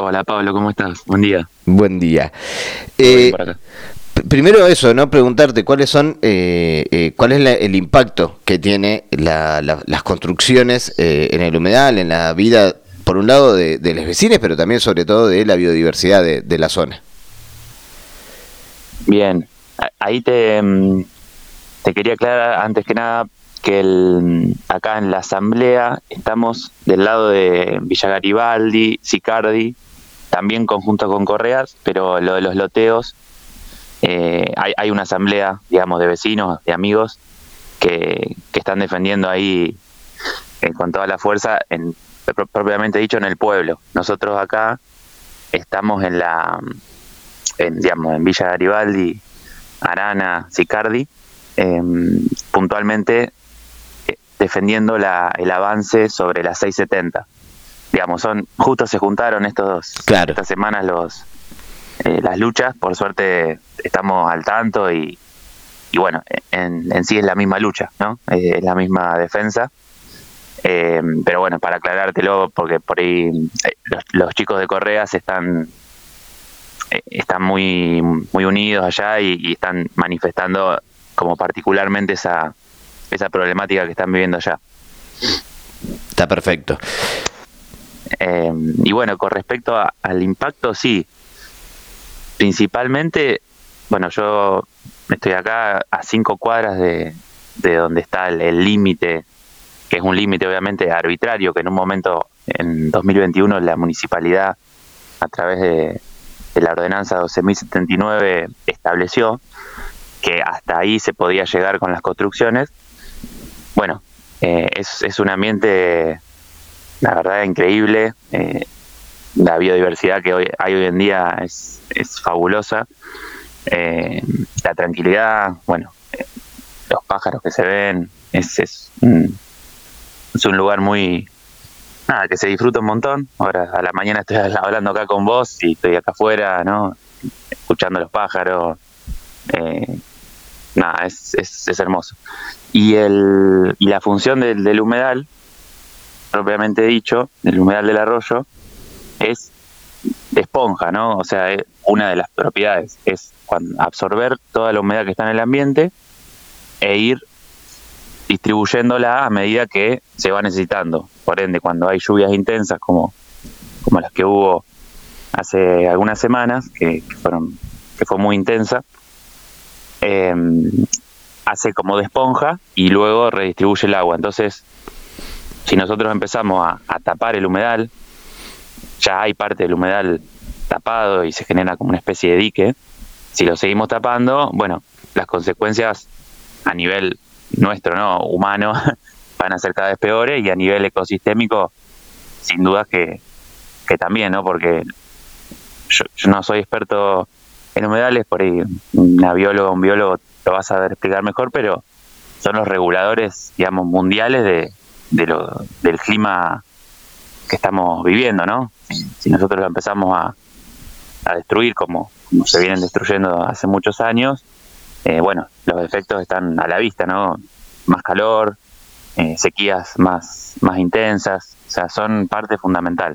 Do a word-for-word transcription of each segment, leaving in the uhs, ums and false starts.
Hola Pablo, ¿cómo estás? Buen día. Buen día. Todo bien Eh, por acá. p- primero eso, ¿no? Preguntarte cuáles son, eh, eh, cuál es la- el impacto que tiene la- la- las construcciones eh, en el humedal, en la vida, por un lado de, de los vecinos, pero también sobre todo de la biodiversidad de, de la zona. Bien, A- ahí te, mm, te quería aclarar antes que nada que el, mm, acá en la asamblea estamos del lado de Villa Garibaldi, Sicardi, también conjunto con Correas, pero lo de los loteos, eh, hay, hay una asamblea, digamos, de vecinos, de amigos, que, que están defendiendo ahí eh, con toda la fuerza, en, pro- propiamente dicho, en el pueblo. Nosotros acá estamos en la, en, digamos, en Villa Garibaldi, Arana, Sicardi, eh, puntualmente eh, defendiendo la, el avance sobre la seiscientos setenta. Digamos, son justo se juntaron estos Claro. estas semanas los eh, las luchas. Por suerte estamos al tanto y, y bueno, en, en sí es la misma lucha, ¿no? Eh, es la misma defensa. Eh, pero bueno, para aclarártelo, porque por ahí eh, los, los chicos de Correas están eh, están muy muy unidos allá y, y están manifestando como particularmente esa esa problemática que están viviendo allá. Está perfecto. Eh, y bueno, con respecto a- al impacto, sí, principalmente, bueno, yo estoy acá a cinco cuadras de, de donde está el el límite, que es un límite obviamente arbitrario, que en un momento, en dos mil veintiuno, la municipalidad, a través de, de la ordenanza doce mil setenta y nueve, estableció que hasta ahí se podía llegar con las construcciones. Bueno, eh, es, es un ambiente, la verdad, increíble. Eh, la biodiversidad que hoy hay hoy en día es, es fabulosa. Eh, la tranquilidad, bueno, eh, los pájaros que se ven, es, es, un, es un lugar muy, nada, que se disfruta un montón. Ahora a la mañana estoy hablando acá con vos y estoy acá afuera, ¿no? Escuchando los pájaros. Eh, nada, es, es, es hermoso. Y el y la función del, del humedal, propiamente dicho, del humedal del arroyo, es de esponja, ¿no? O sea, es una de las propiedades es cuando absorber toda la humedad que está en el ambiente e ir distribuyéndola a medida que se va necesitando. Por ende, cuando hay lluvias intensas como, como las que hubo hace algunas semanas, que, que fueron que fue muy intensa, eh, hace como de esponja y luego redistribuye el agua. Entonces, si nosotros empezamos a, a tapar el humedal, ya hay parte del humedal tapado y se genera como una especie de dique. Si lo seguimos tapando, bueno, las consecuencias a nivel nuestro, no humano, van a ser cada vez peores, y a nivel ecosistémico, sin duda que, que también, ¿no? Porque yo, yo no soy experto en humedales, por ahí una bióloga o un biólogo lo va a saber explicar mejor, pero son los reguladores, digamos, mundiales de, de lo, del clima que estamos viviendo, ¿no? Si nosotros lo empezamos a, a destruir como, como se vienen destruyendo hace muchos años, eh, bueno, los efectos están a la vista, ¿no? Más calor, eh, sequías más, más intensas, o sea, son parte fundamental.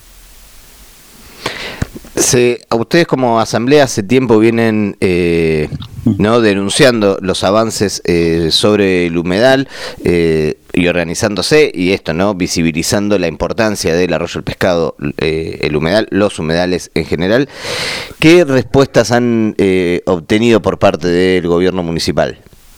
Se, a ustedes como asamblea hace tiempo vienen eh, no denunciando los avances eh, sobre el humedal eh, y organizándose y esto, no visibilizando la importancia del arroyo del pescado, eh, el humedal, los humedales en general. ¿Qué respuestas han eh, obtenido por parte del gobierno municipal?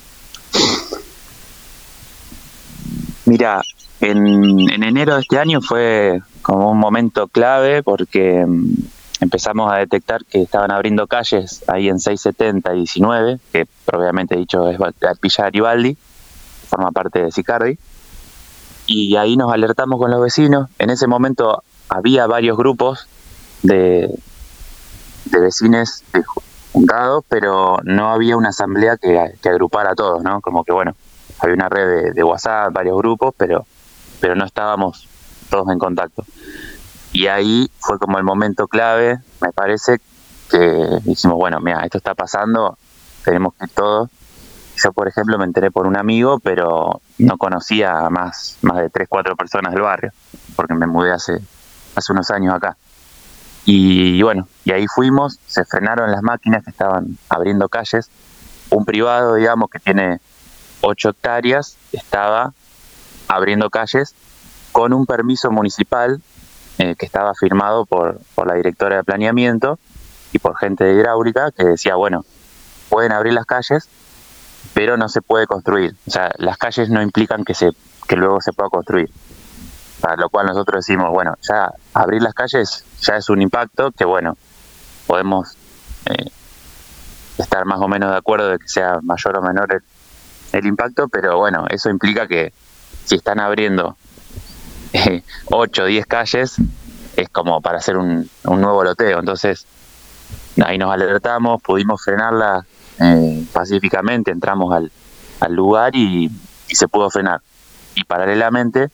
Mira, en, en enero de este año fue como un momento clave porque mm, empezamos a detectar que estaban abriendo calles ahí en seiscientos setenta y diecinueve, que propiamente dicho es la Villa Garibaldi, forma parte de Sicardi, y ahí nos alertamos con los vecinos. En ese momento había varios grupos de, de vecinos eh, juntados, pero no había una asamblea que, que agrupara a todos, ¿no? Como que bueno, había una red de, de WhatsApp, varios grupos, pero, pero no estábamos todos en contacto. Y ahí fue como el momento clave, me parece, que dijimos, bueno, mira, esto está pasando, tenemos que ir todos. Yo, por ejemplo, me enteré por un amigo, pero no conocía a más, más de tres, cuatro personas del barrio, porque me mudé hace, hace unos años acá. Y, y bueno, y ahí fuimos, se frenaron las máquinas que estaban abriendo calles. Un privado, digamos, que tiene ocho hectáreas, estaba abriendo calles con un permiso municipal eh, que estaba firmado por, por la directora de planeamiento y por gente de hidráulica, que decía, bueno, pueden abrir las calles, pero no se puede construir. O sea, las calles no implican que se que luego se pueda construir. Para lo cual nosotros decimos, bueno, ya abrir las calles ya es un impacto que, bueno, podemos eh, estar más o menos de acuerdo de que sea mayor o menor el, el impacto, pero bueno, eso implica que si están abriendo eh, ocho o diez calles, es como para hacer un, un nuevo loteo. Entonces, ahí nos alertamos, pudimos frenarla eh, pacíficamente, entramos al, al lugar y, y se pudo frenar. Y paralelamente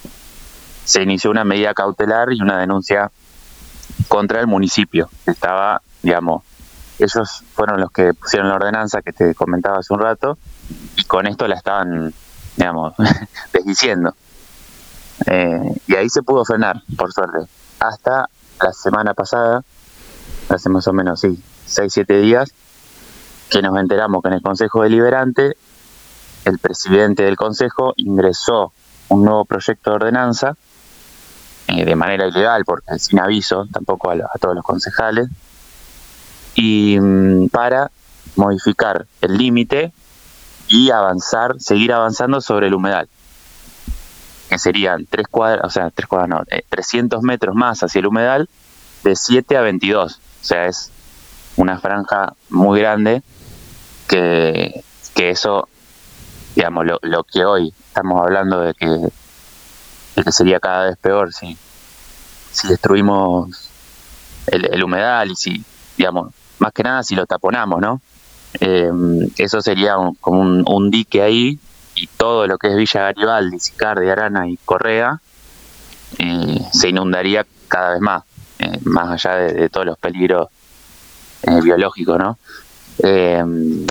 se inició una medida cautelar y una denuncia contra el municipio. Estaba, digamos, ellos fueron los que pusieron la ordenanza que te comentaba hace un rato, y con esto la estaban, digamos, desdiciendo. Eh, y ahí se pudo frenar, por suerte. Hasta la semana pasada, hace más o menos, sí, seis, siete días, que nos enteramos que en el Consejo Deliberante, el presidente del Consejo ingresó un nuevo proyecto de ordenanza, eh, de manera ilegal, porque sin aviso, tampoco a, a todos los concejales, y mm, para modificar el límite y avanzar, seguir avanzando sobre el humedal, que serían tres cuadras, o sea, tres cuadras no, eh, trescientos metros más hacia el humedal, de siete a veintidós. O sea, es una franja muy grande que, que eso, digamos, lo, lo que hoy estamos hablando de que, de que sería cada vez peor si, si destruimos el, el humedal y si, digamos, más que nada si lo taponamos, ¿no? Eh, eso sería un, como un, un dique ahí, y todo lo que es Villa Garibaldi, Sicardi, Arana y Correa eh, se inundaría cada vez más, eh, más allá de, de todos los peligros eh, biológicos, ¿no? Eh,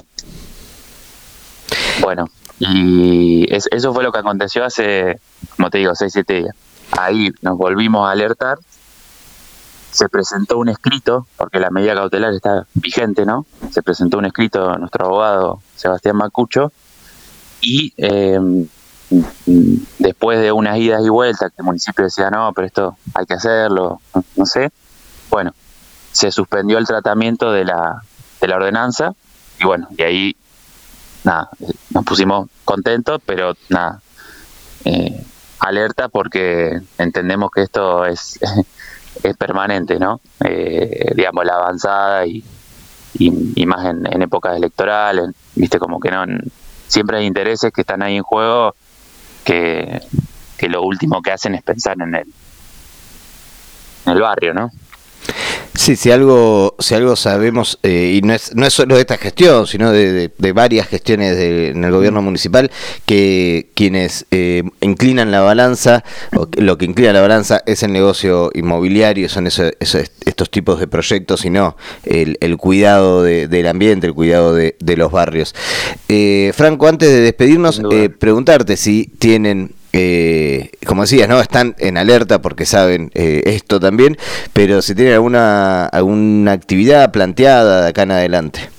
bueno, y es, eso fue lo que aconteció hace, como te digo, seis, siete días. Ahí nos volvimos a alertar, se presentó un escrito, porque la medida cautelar está vigente, ¿no? Se presentó un escrito a nuestro abogado Sebastián Macucho, y eh, después de unas idas y vueltas, que el municipio decía, no, pero esto hay que hacerlo, no, no sé, bueno, se suspendió el tratamiento de la, de la ordenanza, y bueno, y ahí, nada, nos pusimos contentos, pero nada, eh, alerta porque entendemos que esto es, es permanente, ¿no? Eh, digamos, la avanzada y, y, y más en, en épocas electorales, viste, como que no... Siempre hay intereses que están ahí en juego que, que lo último que hacen es pensar en el, en el barrio, ¿no? Sí, si algo, si algo sabemos, eh, y no es, no es solo de esta gestión, sino de, de, de varias gestiones de, en el gobierno municipal, que quienes eh, inclinan la balanza, o lo que inclina la balanza es el negocio inmobiliario, son eso, eso, estos tipos de proyectos, y no el, el cuidado de, del ambiente, el cuidado de, de los barrios. Eh, Franco, antes de despedirnos, eh, preguntarte si tienen... Eh, como decías, ¿no? Están en alerta porque saben eh, esto también, pero si tienen alguna alguna actividad planteada de acá en adelante.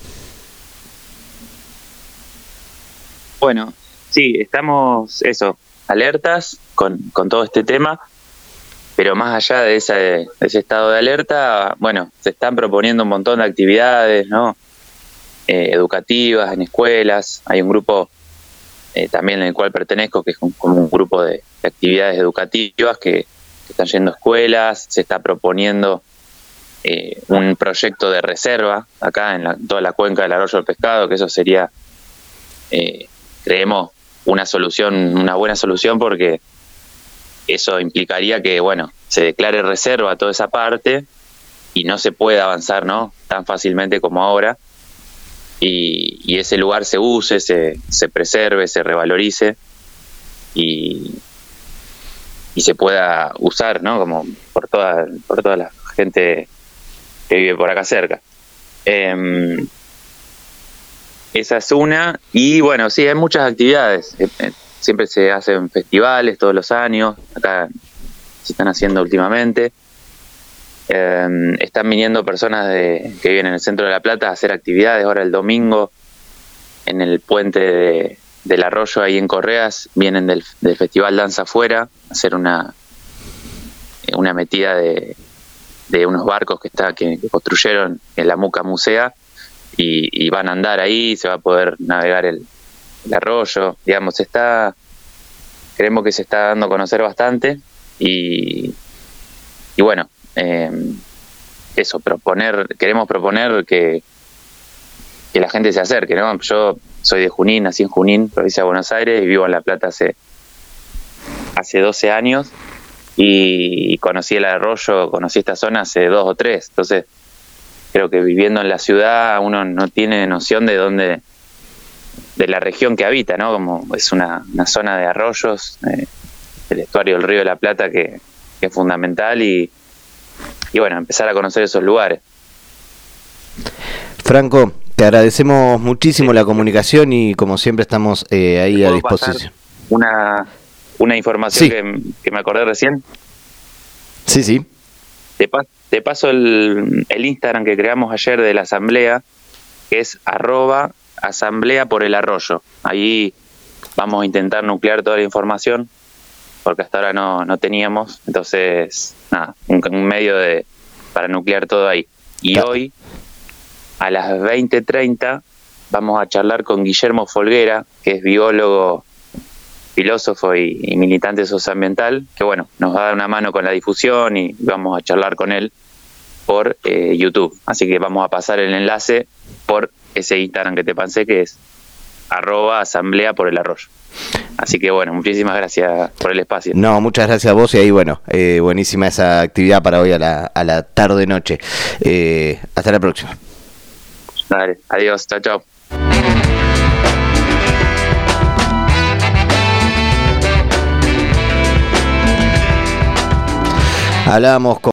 Bueno, sí, estamos eso, alertas con, con todo este tema, pero más allá de, esa, de ese estado de alerta, bueno, se están proponiendo un montón de actividades, ¿no? Eh, educativas en escuelas. Hay un grupo Eh, también en el cual pertenezco, que es un, como un grupo de, de actividades educativas que, que están yendo a escuelas. Se está proponiendo eh, un proyecto de reserva acá en la, toda la cuenca del Arroyo del Pescado, que eso sería, eh, creemos, una solución, una buena solución, porque eso implicaría que, bueno, se declare reserva toda esa parte y no se puede avanzar, ¿no?, tan fácilmente como ahora. Y, y ese lugar se use, se, se preserve, se revalorice y, y se pueda usar, ¿no?, como por toda, por toda la gente que vive por acá cerca. Eh, esa es una. Y bueno, sí, hay muchas actividades. Eh, siempre se hacen festivales todos los años, acá se están haciendo últimamente. Eh, están viniendo personas de, que viven en el centro de La Plata a hacer actividades. Ahora el domingo en el puente de, del Arroyo, ahí en Correas, vienen del, del Festival Danza Afuera a hacer una, una metida de, de unos barcos que, está, que, que construyeron en la Muca Musea, y, y van a andar ahí, se va a poder navegar el, el arroyo. Digamos, está, creemos que se está dando a conocer bastante, y, y bueno, eh, eso, proponer, queremos proponer que, que la gente se acerque, ¿no? Yo soy de Junín, nací en Junín, provincia de Buenos Aires, y vivo en La Plata hace, hace doce años, y conocí el arroyo, conocí esta zona hace dos o tres, entonces creo que viviendo en la ciudad uno no tiene noción de dónde, de la región que habita, ¿no? Como es una, una zona de arroyos, eh, el estuario del Río de la Plata que, que es fundamental, y, y bueno, empezar a conocer esos lugares. Franco, te agradecemos muchísimo sí. la comunicación, y como siempre estamos eh, ahí a disposición. Una, una información sí. que, que me acordé recién. Sí, sí. Te, pas, te paso el, el Instagram que creamos ayer de la asamblea, que es arroba asamblea por el arroyo. Ahí vamos a intentar nuclear toda la información, porque hasta ahora no, no teníamos. Entonces, nada, un, un medio de para nuclear todo ahí. Y claro. Hoy, a las veinte treinta, vamos a charlar con Guillermo Folguera, que es biólogo, filósofo y, y militante socioambiental, que bueno, nos va a dar una mano con la difusión, y vamos a charlar con él por eh, YouTube. Así que vamos a pasar el enlace por ese Instagram que te pasé, que es arroba asamblea por el arroyo. Así que bueno, muchísimas gracias por el espacio. No, muchas gracias a vos, y ahí bueno, eh, buenísima esa actividad para hoy a la, a la tarde-noche. Eh, hasta la próxima. Dale, adiós, chao, chao. Hablábamos con